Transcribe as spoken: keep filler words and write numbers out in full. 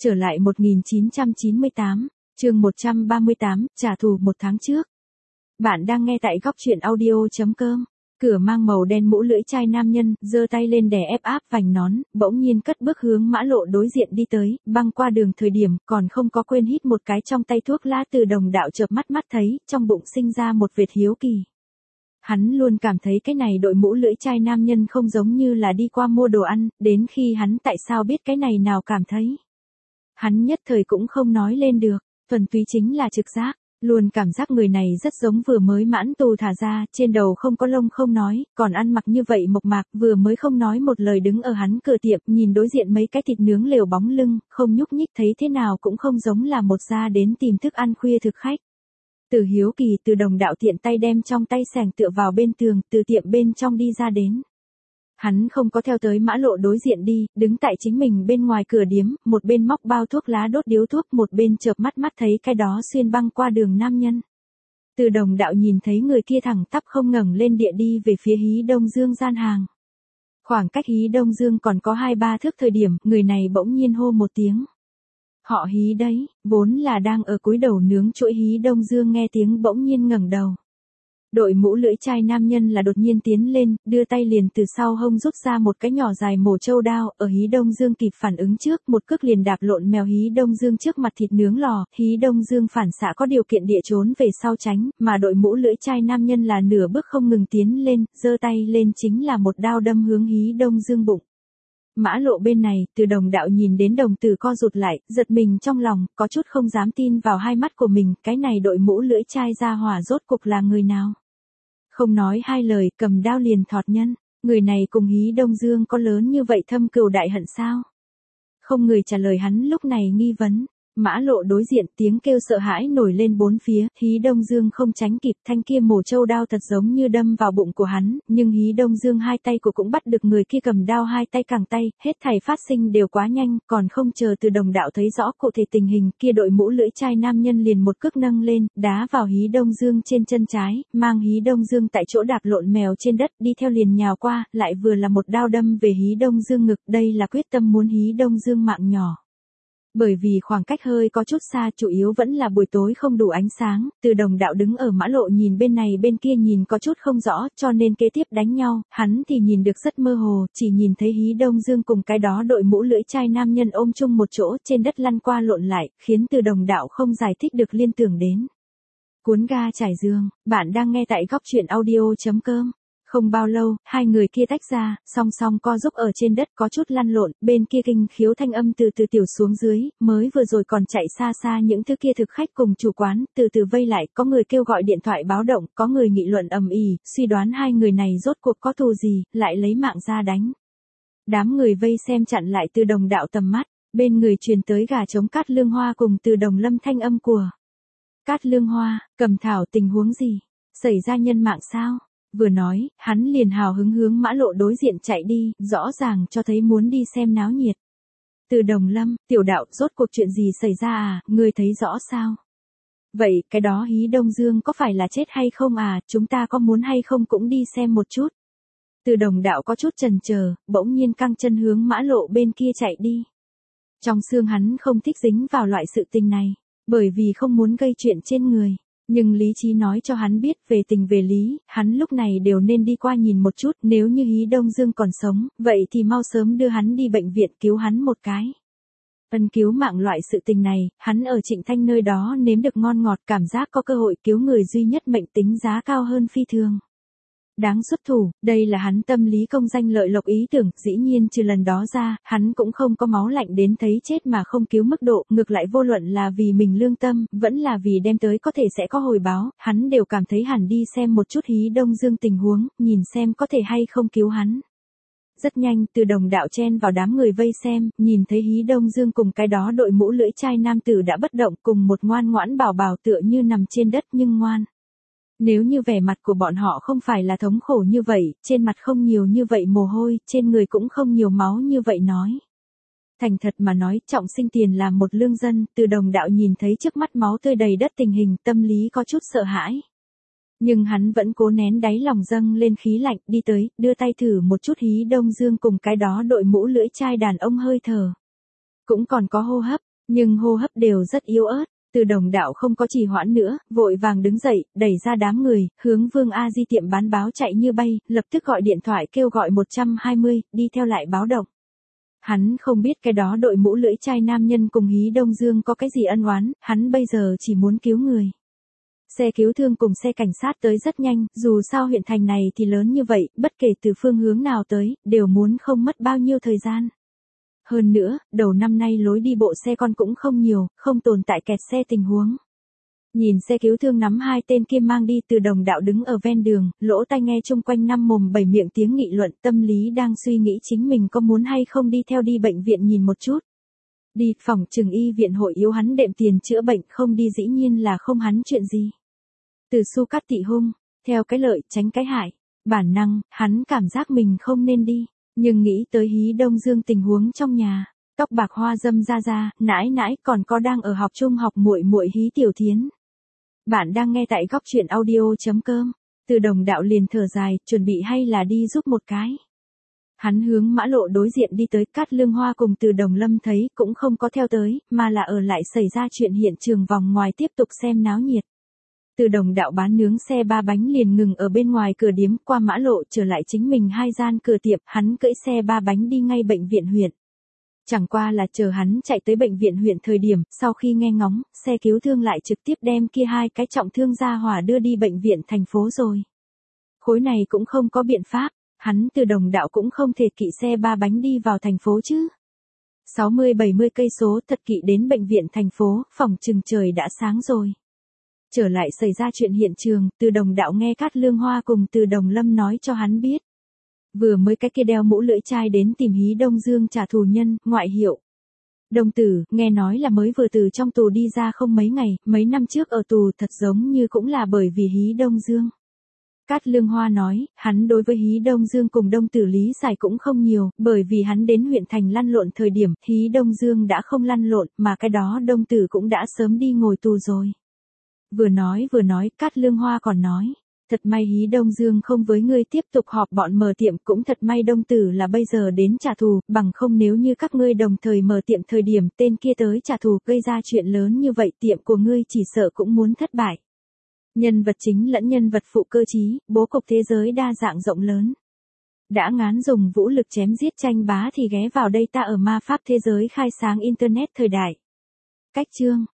Trở lại một nghìn chín trăm chín mươi tám, chương một trăm ba mươi tám, trả thù một tháng trước. Bạn đang nghe tại góc truyện audio chấm com. Cửa mang màu đen mũ lưỡi chai nam nhân, giơ tay lên đè ép áp vành nón, bỗng nhiên cất bước hướng mã lộ đối diện đi tới, băng qua đường thời điểm, còn không có quên hít một cái trong tay thuốc lá. Từ Đồng Đạo chợp mắt mắt thấy, trong bụng sinh ra một vệt hiếu kỳ. Hắn luôn cảm thấy cái này đội mũ lưỡi chai nam nhân không giống như là đi qua mua đồ ăn, đến khi hắn tại sao biết cái này nào cảm thấy. Hắn nhất thời cũng không nói lên được, thuần túy chính là trực giác, luôn cảm giác người này rất giống vừa mới mãn tù thả ra, trên đầu không có lông không nói, còn ăn mặc như vậy mộc mạc, vừa mới không nói một lời đứng ở hắn cửa tiệm, nhìn đối diện mấy cái thịt nướng lều bóng lưng, không nhúc nhích, thấy thế nào cũng không giống là một gia đến tìm thức ăn khuya thực khách. Từ hiếu kỳ, Từ Đồng Đạo tiện tay đem trong tay xẻng tựa vào bên tường, từ tiệm bên trong đi ra đến. Hắn không có theo tới mã lộ đối diện đi, đứng tại chính mình bên ngoài cửa điếm, một bên móc bao thuốc lá đốt điếu thuốc, một bên chợp mắt mắt thấy cái đó xuyên băng qua đường nam nhân. Từ Đồng Đạo nhìn thấy người kia thẳng tắp không ngẩng lên địa đi về phía Hí Đông Dương gian hàng. Khoảng cách Hí Đông Dương còn có hai ba thước thời điểm, người này bỗng nhiên hô một tiếng. Họ Hí đấy, vốn là đang ở cúi đầu nướng chuỗi Hí Đông Dương nghe tiếng bỗng nhiên ngẩng đầu. Đội mũ lưỡi chai nam nhân là đột nhiên tiến lên, đưa tay liền từ sau hông rút ra một cái nhỏ dài mổ trâu đao, ở Hí Đông Dương kịp phản ứng trước, một cước liền đạp lộn mèo Hí Đông Dương trước mặt thịt nướng lò, Hí Đông Dương phản xạ có điều kiện địa trốn về sau tránh, mà đội mũ lưỡi chai nam nhân là nửa bước không ngừng tiến lên, giơ tay lên chính là một đao đâm hướng Hí Đông Dương bụng. Mã lộ bên này, Từ Đồng Đạo nhìn đến đồng tử co rụt lại, giật mình trong lòng, có chút không dám tin vào hai mắt của mình, cái này đội mũ lưỡi chai ra hỏa rốt cục là người nào. Không nói hai lời, cầm đao liền thọt nhân, người này cùng Hí Đông Dương có lớn như vậy thâm cừu đại hận sao? Không người trả lời hắn lúc này nghi vấn. Mã lộ đối diện, tiếng kêu sợ hãi nổi lên bốn phía, Hí Đông Dương không tránh kịp, thanh kia mổ trâu đao thật giống như đâm vào bụng của hắn, nhưng Hí Đông Dương hai tay của cũng bắt được người kia cầm đao hai tay cẳng tay, hết thảy phát sinh đều quá nhanh, còn không chờ Từ Đồng Đạo thấy rõ cụ thể tình hình, kia đội mũ lưỡi chai nam nhân liền một cước nâng lên, đá vào Hí Đông Dương trên chân trái, mang Hí Đông Dương tại chỗ đạp lộn mèo trên đất, đi theo liền nhào qua, lại vừa là một đao đâm về Hí Đông Dương ngực, đây là quyết tâm muốn Hí Đông Dương mạng nhỏ. Bởi vì khoảng cách hơi có chút xa, chủ yếu vẫn là buổi tối không đủ ánh sáng, Từ Đồng Đạo đứng ở mã lộ nhìn bên này bên kia nhìn có chút không rõ, cho nên kế tiếp đánh nhau, hắn thì nhìn được rất mơ hồ, chỉ nhìn thấy Hí Đông Dương cùng cái đó đội mũ lưỡi chai nam nhân ôm chung một chỗ trên đất lăn qua lộn lại, khiến Từ Đồng Đạo không giải thích được liên tưởng đến. Cuốn ga trải giường, bạn đang nghe tại góc truyện audio chấm com. Không bao lâu, hai người kia tách ra, song song co giúp ở trên đất có chút lăn lộn, bên kia kinh khiếu thanh âm từ từ tiểu xuống dưới, mới vừa rồi còn chạy xa xa những thứ kia thực khách cùng chủ quán, từ từ vây lại, có người kêu gọi điện thoại báo động, có người nghị luận ầm ĩ, suy đoán hai người này rốt cuộc có thù gì, lại lấy mạng ra đánh. Đám người vây xem chặn lại Từ Đồng Đạo tầm mắt, bên người truyền tới gà trống Cát Lương Hoa cùng Từ Đồng Lâm thanh âm của. Cát Lương Hoa, Cầm Thảo tình huống gì? Xảy ra nhân mạng sao? Vừa nói, hắn liền hào hứng hướng mã lộ đối diện chạy đi, rõ ràng cho thấy muốn đi xem náo nhiệt. Từ Đồng Lâm, Tiểu Đạo, rốt cuộc chuyện gì xảy ra à, ngươi thấy rõ sao? Vậy, cái đó Hí Đông Dương có phải là chết hay không à, chúng ta có muốn hay không cũng đi xem một chút. Từ Đồng Đạo có chút chần chờ, bỗng nhiên căng chân hướng mã lộ bên kia chạy đi. Trong xương hắn không thích dính vào loại sự tình này, bởi vì không muốn gây chuyện trên người. Nhưng lý trí nói cho hắn biết về tình về lý, hắn lúc này đều nên đi qua nhìn một chút, nếu như Hí Đông Dương còn sống, vậy thì mau sớm đưa hắn đi bệnh viện cứu hắn một cái. Ân cứu mạng loại sự tình này, hắn ở Trịnh Thanh nơi đó nếm được ngon ngọt, cảm giác có cơ hội cứu người duy nhất mệnh tính giá cao hơn phi thường. Đáng xuất thủ, đây là hắn tâm lý công danh lợi lộc ý tưởng, dĩ nhiên trừ lần đó ra, hắn cũng không có máu lạnh đến thấy chết mà không cứu mức độ, ngược lại vô luận là vì mình lương tâm, vẫn là vì đem tới có thể sẽ có hồi báo, hắn đều cảm thấy hẳn đi xem một chút Hí Đông Dương tình huống, nhìn xem có thể hay không cứu hắn. Rất nhanh, Từ Đồng Đạo chen vào đám người vây xem, nhìn thấy Hí Đông Dương cùng cái đó đội mũ lưỡi chai nam tử đã bất động, cùng một ngoan ngoãn bảo bảo tựa như nằm trên đất nhưng ngoan. Nếu như vẻ mặt của bọn họ không phải là thống khổ như vậy, trên mặt không nhiều như vậy mồ hôi, trên người cũng không nhiều máu như vậy nói. Thành thật mà nói, trọng sinh tiền là một lương dân, Từ Đồng Đạo nhìn thấy trước mắt máu tươi đầy đất tình hình, tâm lý có chút sợ hãi. Nhưng hắn vẫn cố nén đáy lòng dâng lên khí lạnh, đi tới, đưa tay thử một chút Hí Đông Dương cùng cái đó đội mũ lưỡi chai đàn ông hơi thở. Cũng còn có hô hấp, nhưng hô hấp đều rất yếu ớt. Từ Đồng Đạo không có trì hoãn nữa, vội vàng đứng dậy, đẩy ra đám người, hướng Vương A Di tiệm bán báo chạy như bay, lập tức gọi điện thoại kêu gọi một trăm hai mươi, đi theo lại báo động. Hắn không biết cái đó đội mũ lưỡi chai nam nhân cùng Hí Đông Dương có cái gì ân oán, hắn bây giờ chỉ muốn cứu người. Xe cứu thương cùng xe cảnh sát tới rất nhanh, dù sao huyện thành này thì lớn như vậy, bất kể từ phương hướng nào tới, đều muốn không mất bao nhiêu thời gian. Hơn nữa, đầu năm nay lối đi bộ xe con cũng không nhiều, không tồn tại kẹt xe tình huống. Nhìn xe cứu thương nắm hai tên kia mang đi, Từ Đồng Đạo đứng ở ven đường, lỗ tai nghe chung quanh năm mồm bảy miệng tiếng nghị luận, tâm lý đang suy nghĩ chính mình có muốn hay không đi theo đi bệnh viện nhìn một chút. Đi phòng trừng y viện hội yếu hắn đệm tiền chữa bệnh, không đi dĩ nhiên là không hắn chuyện gì. Từ Xu cắt tị hung, theo cái lợi tránh cái hại, bản năng, hắn cảm giác mình không nên đi, nhưng nghĩ tới Hí Đông Dương tình huống trong nhà, tóc bạc hoa dâm ra ra, nãi nãi còn có đang ở học trung học muội muội Hí Tiểu Thiến. Bạn đang nghe tại góc truyện audio.com, Từ Đồng Đạo liền thở dài, chuẩn bị hay là đi giúp một cái. Hắn hướng mã lộ đối diện đi tới, Cát Lương Hoa cùng Từ Đồng Lâm thấy cũng không có theo tới, mà là ở lại xảy ra chuyện hiện trường vòng ngoài tiếp tục xem náo nhiệt. Từ Đồng Đạo bán nướng xe ba bánh liền ngừng ở bên ngoài cửa điếm, qua mã lộ trở lại chính mình hai gian cửa tiệm, hắn cưỡi xe ba bánh đi ngay bệnh viện huyện. Chẳng qua là chờ hắn chạy tới bệnh viện huyện thời điểm, sau khi nghe ngóng, xe cứu thương lại trực tiếp đem kia hai cái trọng thương gia hỏa đưa đi bệnh viện thành phố rồi. Khối này cũng không có biện pháp, hắn Từ Đồng Đạo cũng không thể kỵ xe ba bánh đi vào thành phố chứ. sáu mươi bảy mươi cây số thật kỵ đến bệnh viện thành phố, phòng chừng trời đã sáng rồi. Trở lại xảy ra chuyện hiện trường, Từ Đồng Đạo nghe Cát Lương Hoa cùng Từ Đồng Lâm nói cho hắn biết. Vừa mới cái kia đeo mũ lưỡi chai đến tìm Hí Đông Dương trả thù nhân, ngoại hiệu. Đồng tử, nghe nói là mới vừa từ trong tù đi ra không mấy ngày, mấy năm trước ở tù thật giống như cũng là bởi vì Hí Đông Dương. Cát Lương Hoa nói, hắn đối với Hí Đông Dương cùng Đông Tử lý giải cũng không nhiều, bởi vì hắn đến huyện thành lăn lộn thời điểm, Hí Đông Dương đã không lăn lộn, mà cái đó Đông Tử cũng đã sớm đi ngồi tù rồi. Vừa nói vừa nói, Cát Lương Hoa còn nói, thật may Hí Đông Dương không với ngươi tiếp tục họp bọn mở tiệm, cũng thật may Đông Tử là bây giờ đến trả thù, bằng không nếu như các ngươi đồng thời mở tiệm thời điểm tên kia tới trả thù gây ra chuyện lớn như vậy, tiệm của ngươi chỉ sợ cũng muốn thất bại. Nhân vật chính lẫn nhân vật phụ cơ trí, bố cục thế giới đa dạng rộng lớn. Đã ngán dùng vũ lực chém giết tranh bá thì ghé vào đây ta ở ma pháp thế giới khai sáng internet thời đại. Cách chương